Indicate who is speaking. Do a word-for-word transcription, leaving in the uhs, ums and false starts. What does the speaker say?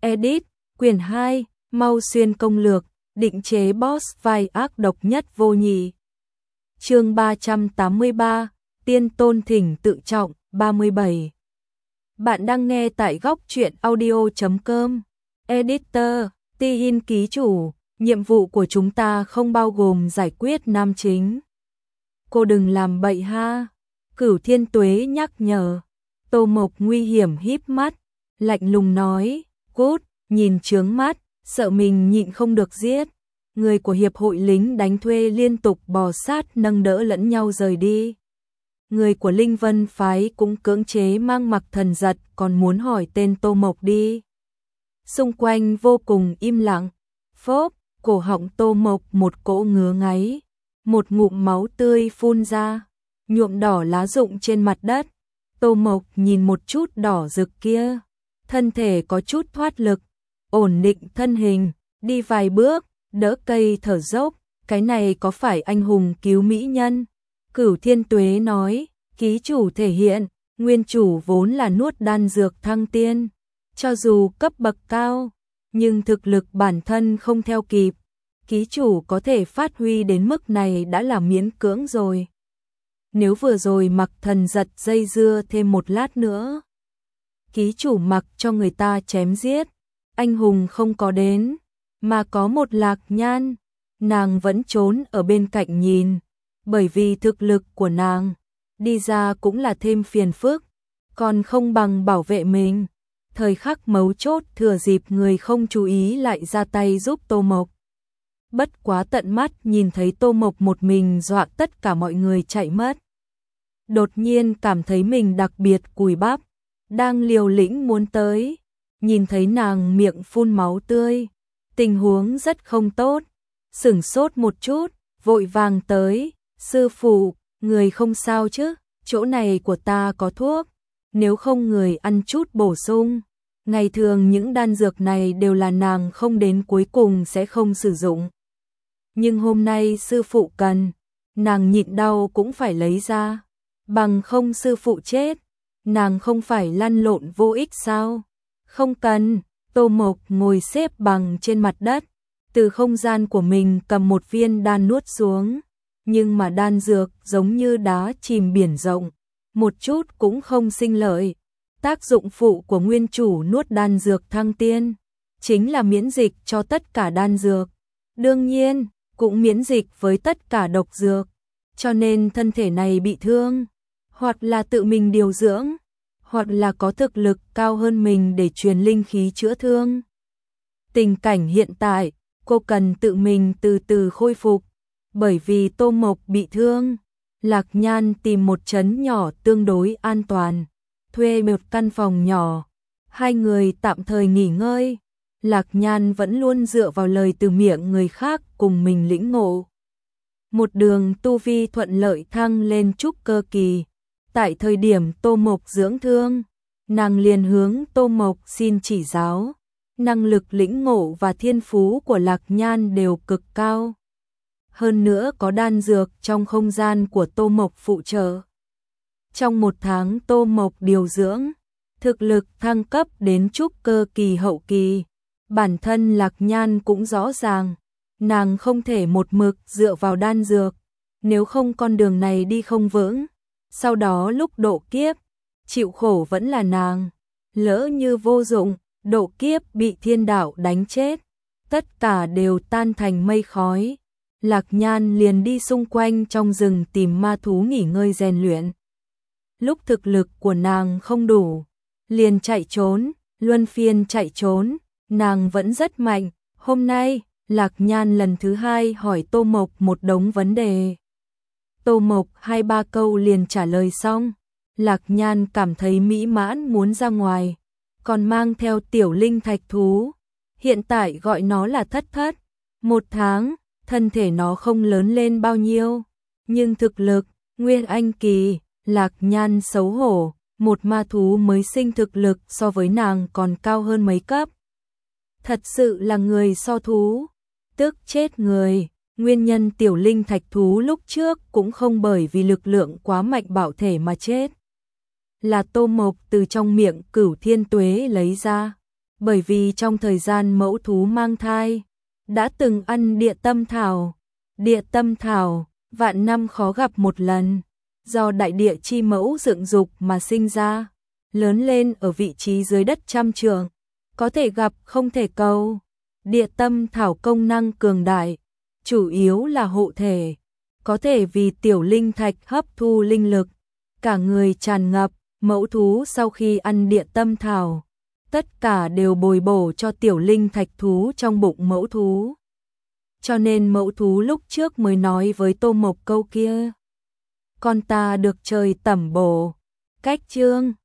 Speaker 1: Edit, quyển hai, Mau Xuyên công lược, định chế boss vai ác độc nhất vô nhị. Chương ba trăm tám mươi ba, Tiên Tôn Thỉnh Tự Trọng, ba mươi bảy. Bạn đang nghe tại góc truyện audio chấm com. Editor, Tin ký chủ, nhiệm vụ của chúng ta không bao gồm giải quyết nam chính. Cô đừng làm bậy ha. Cửu Thiên Tuế nhắc nhở. Tô Mộc nguy hiểm híp mắt, lạnh lùng nói, cút, nhìn chướng mắt, sợ mình nhịn không được giết. Người của hiệp hội lính đánh thuê liên tục bò sát nâng đỡ lẫn nhau rời đi. Người của Linh Vân phái cũng cưỡng chế mang mặc thần giật còn muốn hỏi tên Tô Mộc đi. Xung quanh vô cùng im lặng. Phốp, cổ họng Tô Mộc một cỗ ngứa ngáy. Một ngụm máu tươi phun ra, nhuộm đỏ lá rụng trên mặt đất. Tô Mộc nhìn một chút đỏ rực kia, thân thể có chút thoát lực, ổn định thân hình, đi vài bước, đỡ cây thở dốc, cái này có phải anh hùng cứu mỹ nhân? Cửu Thiên Tuế nói, ký chủ thể hiện, nguyên chủ vốn là nuốt đan dược thăng tiên, cho dù cấp bậc cao, nhưng thực lực bản thân không theo kịp, ký chủ có thể phát huy đến mức này đã là miễn cưỡng rồi. Nếu vừa rồi mặc thần giật dây dưa thêm một lát nữa, ký chủ mặc cho người ta chém giết, anh hùng không có đến, mà có một Lạc Nhan, nàng vẫn trốn ở bên cạnh nhìn, bởi vì thực lực của nàng, đi ra cũng là thêm phiền phức, còn không bằng bảo vệ mình. Thời khắc mấu chốt thừa dịp người không chú ý lại ra tay giúp Tô Mộc. Bất quá tận mắt nhìn thấy Tô Mộc một mình dọa tất cả mọi người chạy mất. Đột nhiên cảm thấy mình đặc biệt cùi bắp, đang liều lĩnh muốn tới, nhìn thấy nàng miệng phun máu tươi, tình huống rất không tốt, sửng sốt một chút, vội vàng tới, sư phụ, người không sao chứ, chỗ này của ta có thuốc, nếu không người ăn chút bổ sung. Ngày thường những đan dược này đều là nàng không đến cuối cùng sẽ không sử dụng. Nhưng hôm nay sư phụ cần, nàng nhịn đau cũng phải lấy ra, bằng không sư phụ chết, nàng không phải lăn lộn vô ích sao? Không cần, Tô Mộc ngồi xếp bằng trên mặt đất, từ không gian của mình cầm một viên đan nuốt xuống, nhưng mà đan dược giống như đá chìm biển rộng, một chút cũng không sinh lợi. Tác dụng phụ của nguyên chủ nuốt đan dược thăng tiên, chính là miễn dịch cho tất cả đan dược. Đương nhiên, cũng miễn dịch với tất cả độc dược, cho nên thân thể này bị thương, hoặc là tự mình điều dưỡng, hoặc là có thực lực cao hơn mình để truyền linh khí chữa thương. Tình cảnh hiện tại, cô cần tự mình từ từ khôi phục, bởi vì Tô Mộc bị thương, Lạc Nhan tìm một trấn nhỏ tương đối an toàn, thuê một căn phòng nhỏ, hai người tạm thời nghỉ ngơi. Lạc Nhan vẫn luôn dựa vào lời từ miệng người khác cùng mình lĩnh ngộ. Một đường tu vi thuận lợi thăng lên trúc cơ kỳ. Tại thời điểm Tô Mộc dưỡng thương, nàng liền hướng Tô Mộc xin chỉ giáo. Năng lực lĩnh ngộ và thiên phú của Lạc Nhan đều cực cao. Hơn nữa có đan dược trong không gian của Tô Mộc phụ trợ. Trong một tháng Tô Mộc điều dưỡng, thực lực thăng cấp đến trúc cơ kỳ hậu kỳ. Bản thân Lạc Nhan cũng rõ ràng, nàng không thể một mực dựa vào đan dược, nếu không con đường này đi không vững. Sau đó lúc độ kiếp, chịu khổ vẫn là nàng, lỡ như vô dụng, độ kiếp bị thiên đạo đánh chết, tất cả đều tan thành mây khói. Lạc Nhan liền đi xung quanh trong rừng tìm ma thú nghỉ ngơi rèn luyện. Lúc thực lực của nàng không đủ, liền chạy trốn, luân phiên chạy trốn, nàng vẫn rất mạnh. Hôm nay, Lạc Nhan lần thứ hai hỏi Tô Mộc một đống vấn đề. Tô Mộc hai ba câu liền trả lời xong, Lạc Nhan cảm thấy mỹ mãn muốn ra ngoài, còn mang theo tiểu linh thạch thú, hiện tại gọi nó là Thất Thất. Một tháng, thân thể nó không lớn lên bao nhiêu, nhưng thực lực, nguyên anh kỳ. Lạc Nhan xấu hổ, một ma thú mới sinh thực lực so với nàng còn cao hơn mấy cấp. Thật sự là người so thú, tức chết người. Nguyên nhân tiểu linh thạch thú lúc trước cũng không bởi vì lực lượng quá mạnh bạo thể mà chết, là Tô Mộc từ trong miệng Cửu Thiên Tuế lấy ra. bởi vì trong thời gian mẫu thú mang thai, đã từng ăn địa tâm thảo. Địa tâm thảo, vạn năm khó gặp một lần, do đại địa chi mẫu dựng dục mà sinh ra, lớn lên ở vị trí dưới đất trăm trượng, có thể gặp không thể cầu. Địa tâm thảo công năng cường đại, chủ yếu là hộ thể, có thể vì tiểu linh thạch hấp thu linh lực, cả người tràn ngập. Mẫu thú sau khi ăn địa tâm thảo, tất cả đều bồi bổ cho tiểu linh thạch thú trong bụng mẫu thú. Cho nên mẫu thú lúc trước mới nói với Tô Mộc câu kia. Con ta được trời tẩm bổ. Cách chương